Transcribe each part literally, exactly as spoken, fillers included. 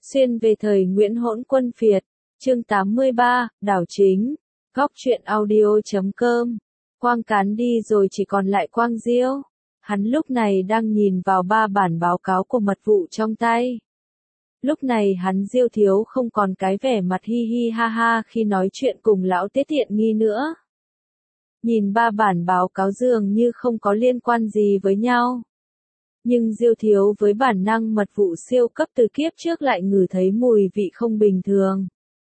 Xuyên về thời Nguyễn Hỗn Quân Phiệt, chương tám mươi ba, đảo chính, góc truyện audio chấm com. Quang Cán đi rồi chỉ còn lại Quang Diêu. Hắn lúc này đang nhìn vào ba bản báo cáo của mật vụ trong tay. Lúc này hắn Diêu Thiếu không còn cái vẻ mặt hi hi ha ha khi nói chuyện cùng lão Tiết Tiện Nghi nữa. Nhìn ba bản báo cáo dường như không có liên quan gì với nhau. Nhưng Diêu Thiếu với bản năng mật vụ siêu cấp từ kiếp trước lại ngửi thấy mùi vị không bình thường.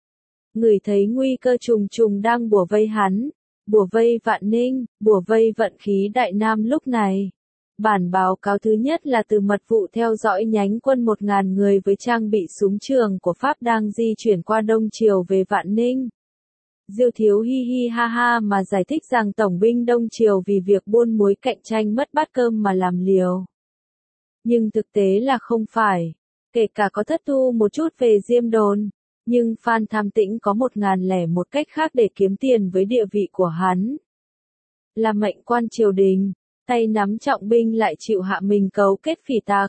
Ngửi thấy nguy cơ trùng trùng đang bủa vây hắn, bủa vây Vạn Ninh, bủa vây vận khí Đại Nam lúc này. Bản báo cáo thứ nhất là từ mật vụ theo dõi nhánh quân một ngàn người với trang bị súng trường của Pháp đang di chuyển qua Đông Triều về Vạn Ninh. Diêu Thiếu hi hi ha ha mà giải thích rằng tổng binh Đông Triều vì việc buôn muối cạnh tranh mất bát cơm mà làm liều. Nhưng thực tế là không phải. Kể cả có thất thu một chút về Diêm Đồn, nhưng Phan Tham Tĩnh có một ngàn lẻ một cách khác để kiếm tiền với địa vị của hắn. Là mệnh quan triều đình, tay nắm trọng binh lại chịu hạ mình cấu kết phỉ tạc.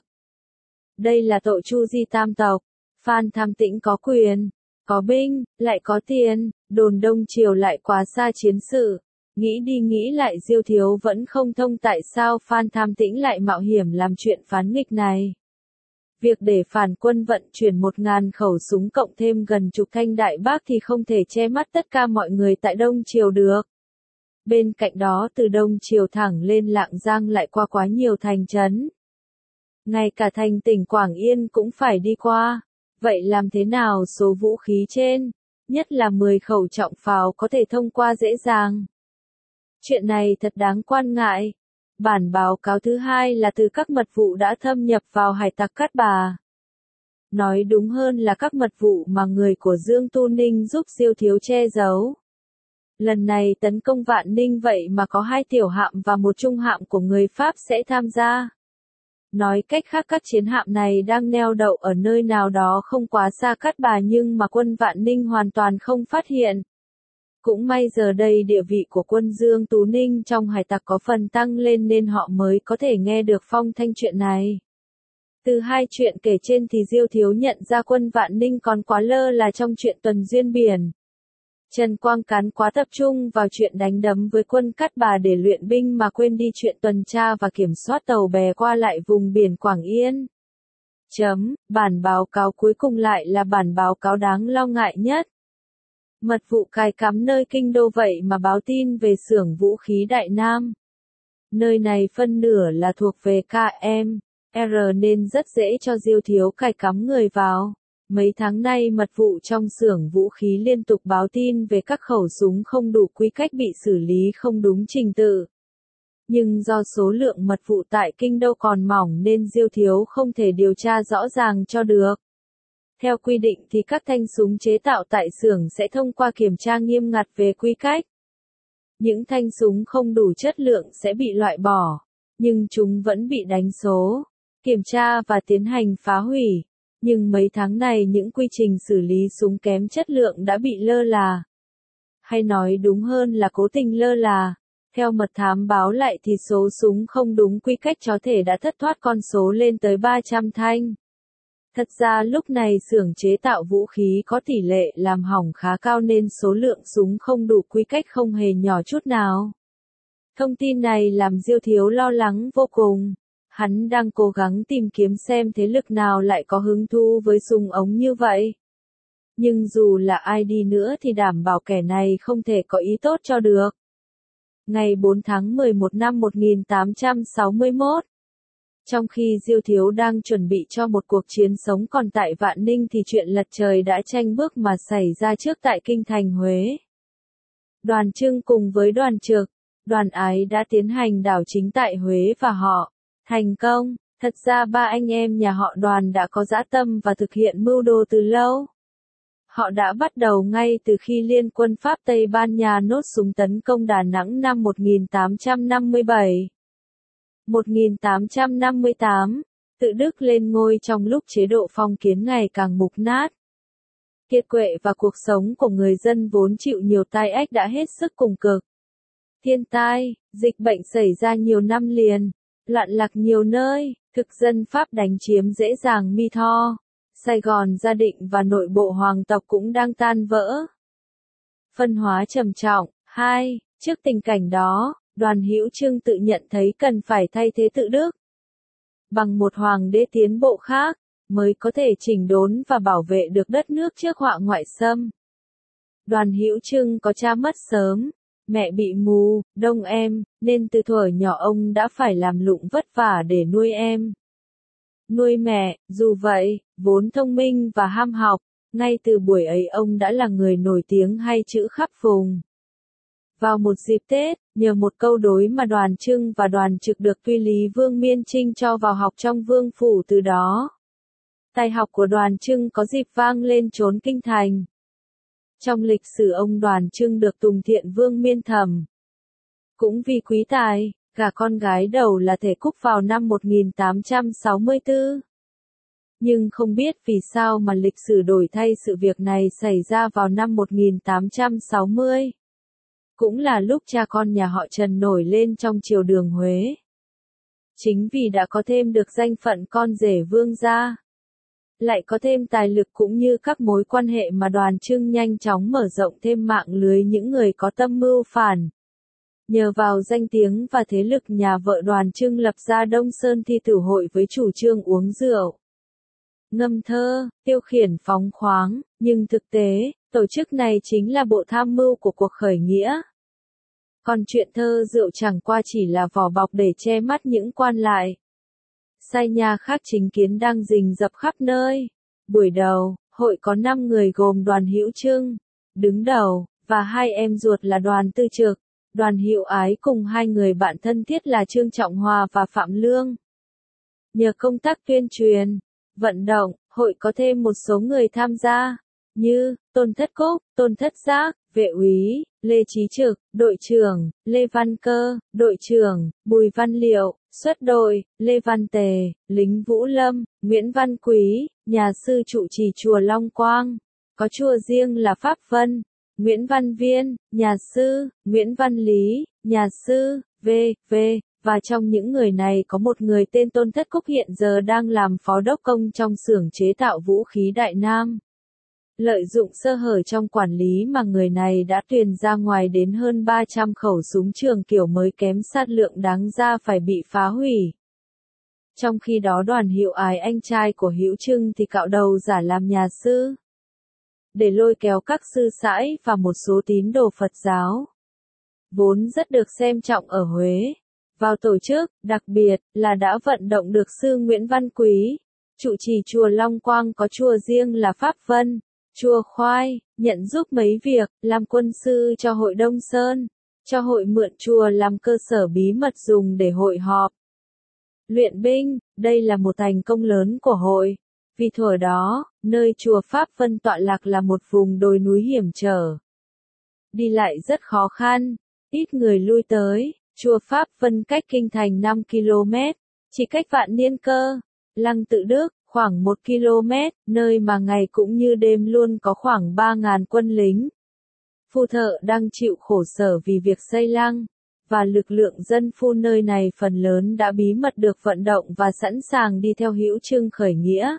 Đây là tội chu di tam tộc. Phan Tham Tĩnh có quyền, có binh, lại có tiền, đồn Đông Triều lại quá xa chiến sự. Nghĩ đi nghĩ lại Diêu Thiếu vẫn không thông tại sao Phan Tham Tĩnh lại mạo hiểm làm chuyện phán nghịch này. Việc để phản quân vận chuyển một ngàn khẩu súng cộng thêm gần chục thanh đại bác thì không thể che mắt tất cả mọi người tại Đông Triều được. Bên cạnh đó từ Đông Triều thẳng lên Lạng Giang lại qua quá nhiều thành trấn. Ngay cả thành tỉnh Quảng Yên cũng phải đi qua. Vậy làm thế nào số vũ khí trên, nhất là mười khẩu trọng pháo có thể thông qua dễ dàng? Chuyện này thật đáng quan ngại. Bản báo cáo thứ hai là từ các mật vụ đã thâm nhập vào hải tặc Cát Bà. Nói đúng hơn là các mật vụ mà người của Dương Tu Ninh giúp Diêu Thiếu che giấu. Lần này tấn công Vạn Ninh vậy mà có hai tiểu hạm và một trung hạm của người Pháp sẽ tham gia. Nói cách khác các chiến hạm này đang neo đậu ở nơi nào đó không quá xa Cát Bà nhưng mà quân Vạn Ninh hoàn toàn không phát hiện. Cũng may giờ đây địa vị của quân Dương Tú Ninh trong hải tặc có phần tăng lên nên họ mới có thể nghe được phong thanh chuyện này. Từ hai chuyện kể trên thì Diêu Thiếu nhận ra quân Vạn Ninh còn quá lơ là trong chuyện tuần duyên biển. Trần Quang Cán quá tập trung vào chuyện đánh đấm với quân Cát Bà để luyện binh mà quên đi chuyện tuần tra và kiểm soát tàu bè qua lại vùng biển Quảng Yên. Chấm, bản báo cáo cuối cùng lại là bản báo cáo đáng lo ngại nhất. Mật vụ cài cắm nơi kinh đô vậy mà báo tin về xưởng vũ khí Đại Nam. Nơi này phân nửa là thuộc về ca em rờ nên rất dễ cho Diêu Thiếu cài cắm người vào. Mấy tháng nay mật vụ trong xưởng vũ khí liên tục báo tin về các khẩu súng không đủ quy cách bị xử lý không đúng trình tự. Nhưng do số lượng mật vụ tại kinh đô còn mỏng nên Diêu Thiếu không thể điều tra rõ ràng cho được. Theo quy định thì các thanh súng chế tạo tại xưởng sẽ thông qua kiểm tra nghiêm ngặt về quy cách. Những thanh súng không đủ chất lượng sẽ bị loại bỏ, nhưng chúng vẫn bị đánh số, kiểm tra và tiến hành phá hủy. Nhưng mấy tháng này những quy trình xử lý súng kém chất lượng đã bị lơ là. Hay nói đúng hơn là cố tình lơ là. Theo mật thám báo lại thì số súng không đúng quy cách có thể đã thất thoát con số lên tới ba trăm thanh. Thật ra lúc này xưởng chế tạo vũ khí có tỷ lệ làm hỏng khá cao nên số lượng súng không đủ quy cách không hề nhỏ chút nào. Thông tin này làm Diêu Thiếu lo lắng vô cùng. Hắn đang cố gắng tìm kiếm xem thế lực nào lại có hứng thú với súng ống như vậy. Nhưng dù là ai đi nữa thì đảm bảo kẻ này không thể có ý tốt cho được. Ngày bốn tháng mười một năm một nghìn tám trăm sáu mươi mốt. Trong khi Diêu Thiếu đang chuẩn bị cho một cuộc chiến sống còn tại Vạn Ninh thì chuyện lật trời đã tranh bước mà xảy ra trước tại kinh thành Huế. Đoàn Trưng cùng với đoàn Trực, đoàn Ái đã tiến hành đảo chính tại Huế và họ thành công. Thật ra ba anh em nhà họ Đoàn đã có dã tâm và thực hiện mưu đồ từ lâu. Họ đã bắt đầu ngay từ khi Liên quân Pháp Tây Ban Nha nốt súng tấn công Đà Nẵng năm một nghìn tám trăm năm mươi bảy. một nghìn tám trăm năm mươi tám, tự Đức lên ngôi trong lúc chế độ phong kiến ngày càng mục nát. Kiệt quệ và cuộc sống của người dân vốn chịu nhiều tai ách đã hết sức cùng cực. Thiên tai, dịch bệnh xảy ra nhiều năm liền, loạn lạc nhiều nơi, thực dân Pháp đánh chiếm dễ dàng Mi Tho, Sài Gòn gia định và nội bộ hoàng tộc cũng đang tan vỡ. Phân hóa trầm trọng. hai. Trước tình cảnh đó, Đoàn Hữu Trưng tự nhận thấy cần phải thay thế tự Đức bằng một hoàng đế tiến bộ khác, mới có thể chỉnh đốn và bảo vệ được đất nước trước họa ngoại xâm. Đoàn Hữu Trưng có cha mất sớm, mẹ bị mù, đông em, nên từ thuở nhỏ ông đã phải làm lụng vất vả để nuôi em. Nuôi mẹ, dù vậy, vốn thông minh và ham học, ngay từ buổi ấy ông đã là người nổi tiếng hay chữ khắp vùng. Vào một dịp Tết, nhờ một câu đối mà Đoàn Trưng và Đoàn Trực được Tuy Lý Vương Miên Trinh cho vào học trong vương phủ, từ đó tài học của Đoàn Trưng có dịp vang lên chốn kinh thành. Trong lịch sử ông Đoàn Trưng được Tùng Thiện Vương miên thầm. Cũng vì quý tài, gả con gái đầu là Thể Cúc vào năm một nghìn tám trăm sáu mươi tư. Nhưng không biết vì sao mà lịch sử đổi thay, sự việc này xảy ra vào năm một nghìn tám trăm sáu mươi. Cũng là lúc cha con nhà họ Trần nổi lên trong triều đường Huế. Chính vì đã có thêm được danh phận con rể vương gia, lại có thêm tài lực cũng như các mối quan hệ mà Đoàn Trưng nhanh chóng mở rộng thêm mạng lưới những người có tâm mưu phản. Nhờ vào danh tiếng và thế lực, nhà vợ Đoàn Trưng lập ra Đông Sơn Thi Tử Hội với chủ trương uống rượu, ngâm thơ, tiêu khiển phóng khoáng, nhưng thực tế, tổ chức này chính là bộ tham mưu của cuộc khởi nghĩa. Còn chuyện thơ rượu chẳng qua chỉ là vỏ bọc để che mắt những quan lại sai nhà khác chính kiến đang rình rập khắp nơi. Buổi đầu, hội có năm người gồm Đoàn Hữu Trưng, đứng đầu, và hai em ruột là Đoàn Tư Trực, Đoàn Hữu Ái cùng hai người bạn thân thiết là Trương Trọng Hòa và Phạm Lương. Nhờ công tác tuyên truyền, vận động, hội có thêm một số người tham gia, như Tôn Thất Cúc, Tôn Thất Giác, Vệ úy, Lê Chí Trực, đội trưởng, Lê Văn Cơ, đội trưởng, Bùi Văn Liệu, xuất đội, Lê Văn Tề, lính Vũ Lâm, Nguyễn Văn Quý, nhà sư trụ trì chùa Long Quang, có chùa riêng là Pháp Vân, Nguyễn Văn Viên, nhà sư, Nguyễn Văn Lý, nhà sư, v v Và trong những người này có một người tên Tôn Thất Cúc hiện giờ đang làm phó đốc công trong xưởng chế tạo vũ khí Đại Nam. Lợi dụng sơ hở trong quản lý mà người này đã tuyển ra ngoài đến hơn ba trăm khẩu súng trường kiểu mới kém sát lượng, đáng ra phải bị phá hủy. Trong khi đó Đoàn Hữu Ái, anh trai của Hữu Trưng, thì cạo đầu giả làm nhà sư, để lôi kéo các sư sãi và một số tín đồ Phật giáo, vốn rất được xem trọng ở Huế, vào tổ chức, đặc biệt là đã vận động được sư Nguyễn Văn Quý, trụ trì chùa Long Quang có chùa riêng là Pháp Vân, chùa Khoai, nhận giúp mấy việc, làm quân sư cho hội Đông Sơn, cho hội mượn chùa làm cơ sở bí mật dùng để hội họp, luyện binh. Đây là một thành công lớn của hội, vì thuở đó, nơi chùa Pháp Vân tọa lạc là một vùng đồi núi hiểm trở, đi lại rất khó khăn, ít người lui tới. Chùa Pháp Vân cách kinh thành năm ki lô mét, chỉ cách Vạn Niên Cơ, Lăng Tự Đức, khoảng một ki lô mét, nơi mà ngày cũng như đêm luôn có khoảng ba nghìn quân lính. Phu thợ đang chịu khổ sở vì việc xây lăng, và lực lượng dân phu nơi này phần lớn đã bí mật được vận động và sẵn sàng đi theo Hữu Trưng khởi nghĩa.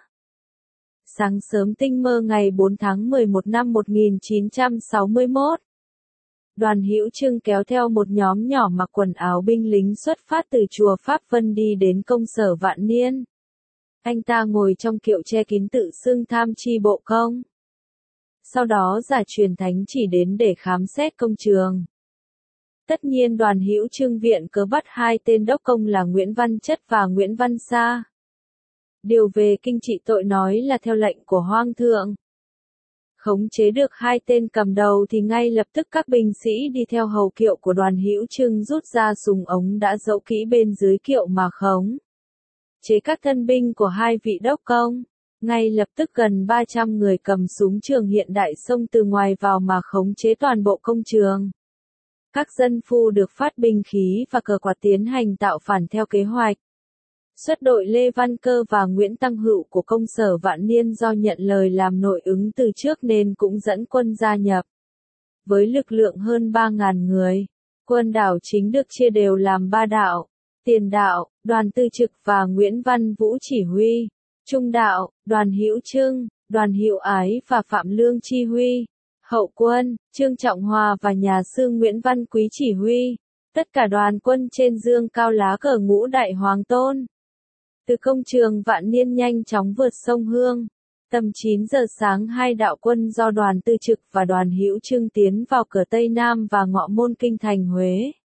Sáng sớm tinh mơ ngày bốn tháng mười một năm một nghìn chín trăm sáu mươi mốt, Đoàn Hữu Trưng kéo theo một nhóm nhỏ mặc quần áo binh lính xuất phát từ chùa Pháp Vân đi đến công sở Vạn Niên. Anh ta ngồi trong kiệu che kín tự xưng tham tri bộ công. Sau đó giả truyền thánh chỉ đến để khám xét công trường. Tất nhiên Đoàn Hữu Trưng viện cớ bắt hai tên đốc công là Nguyễn Văn Chất và Nguyễn Văn Sa. Điều về kinh trị tội nói là theo lệnh của Hoang Thượng. Khống chế được hai tên cầm đầu thì ngay lập tức các binh sĩ đi theo hầu kiệu của Đoàn Hữu Trưng rút ra súng ống đã giấu kỹ bên dưới kiệu mà khống chế các thân binh của hai vị đốc công. Ngay lập tức gần ba trăm người cầm súng trường hiện đại xông từ ngoài vào mà khống chế toàn bộ công trường. Các dân phu được phát binh khí và cờ quạt tiến hành tạo phản theo kế hoạch. Xuất đội Lê Văn Cơ và Nguyễn Tăng Hữu của công sở Vạn Niên do nhận lời làm nội ứng từ trước nên cũng dẫn quân gia nhập. Với lực lượng hơn ba nghìn người, quân đảo chính được chia đều làm ba đạo, Tiền đạo, Đoàn Tư Trực và Nguyễn Văn Vũ chỉ huy, Trung đạo, Đoàn Hữu Trưng, Đoàn Hữu Ái và Phạm Lương chi huy. Hậu quân, Trương Trọng Hòa và nhà sư Nguyễn Văn Quý chỉ huy. Tất cả đoàn quân trên dương cao lá cờ ngũ đại hoàng tôn. Từ công trường Vạn Niên nhanh chóng vượt sông Hương. Tầm chín giờ sáng hai đạo quân do đoàn Tư Trực và đoàn Hữu Trưng tiến vào cửa Tây Nam và ngọ môn kinh thành Huế.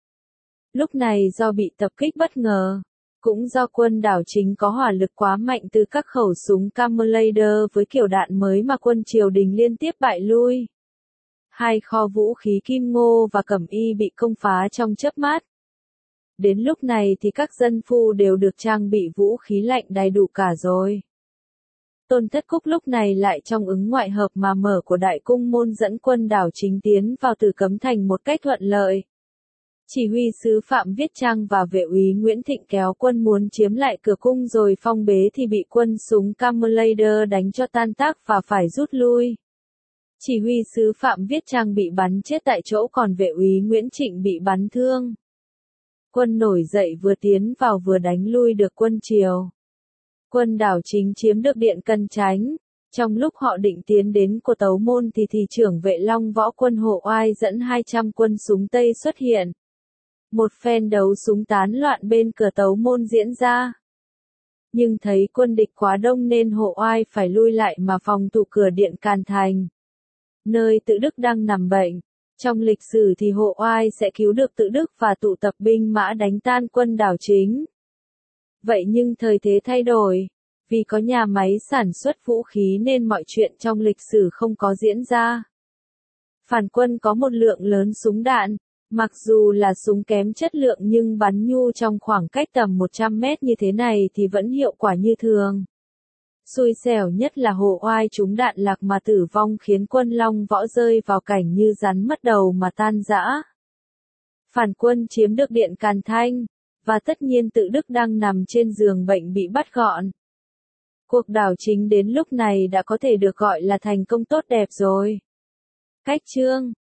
Lúc này do bị tập kích bất ngờ, cũng do quân đảo chính có hỏa lực quá mạnh từ các khẩu súng Camerlader với kiểu đạn mới mà quân triều đình liên tiếp bại lui. Hai kho vũ khí Kim Ngô và Cẩm Y bị công phá trong chớp mắt. Đến lúc này thì các dân phu đều được trang bị vũ khí lạnh đầy đủ cả rồi. Tôn Thất Cúc lúc này lại trong ứng ngoại hợp mà mở của đại cung môn dẫn quân đảo chính tiến vào Tử Cấm Thành một cách thuận lợi. Chỉ huy sứ Phạm Viết Trang và vệ úy Nguyễn Thịnh kéo quân muốn chiếm lại cửa cung rồi phong bế thì bị quân súng Camerlader đánh cho tan tác và phải rút lui. Chỉ huy sứ Phạm Viết Trang bị bắn chết tại chỗ còn vệ úy Nguyễn Trịnh bị bắn thương. Quân nổi dậy vừa tiến vào vừa đánh lui được quân triều. Quân đảo chính chiếm được điện Cần Chánh. Trong lúc họ định tiến đến của Tấu Môn thì thị trưởng vệ Long Võ quân Hộ Oai dẫn hai trăm quân súng Tây xuất hiện. Một phen đấu súng tán loạn bên cửa Tấu Môn diễn ra. Nhưng thấy quân địch quá đông nên Hộ Oai phải lui lại mà phòng thủ cửa điện Càn Thành, nơi Tự Đức đang nằm bệnh. Trong lịch sử thì Hộ Oai sẽ cứu được Tự Đức và tụ tập binh mã đánh tan quân đảo chính. Vậy nhưng thời thế thay đổi, vì có nhà máy sản xuất vũ khí nên mọi chuyện trong lịch sử không có diễn ra. Phản quân có một lượng lớn súng đạn, mặc dù là súng kém chất lượng nhưng bắn nhu trong khoảng cách tầm một trăm mét như thế này thì vẫn hiệu quả như thường. Xui xẻo nhất là Hộ Oai trúng đạn lạc mà tử vong khiến quân Long Võ rơi vào cảnh như rắn mất đầu mà tan rã. Phản quân chiếm được điện Càn Thanh, và tất nhiên Tự Đức đang nằm trên giường bệnh bị bắt gọn. Cuộc đảo chính đến lúc này đã có thể được gọi là thành công tốt đẹp rồi. Cách chương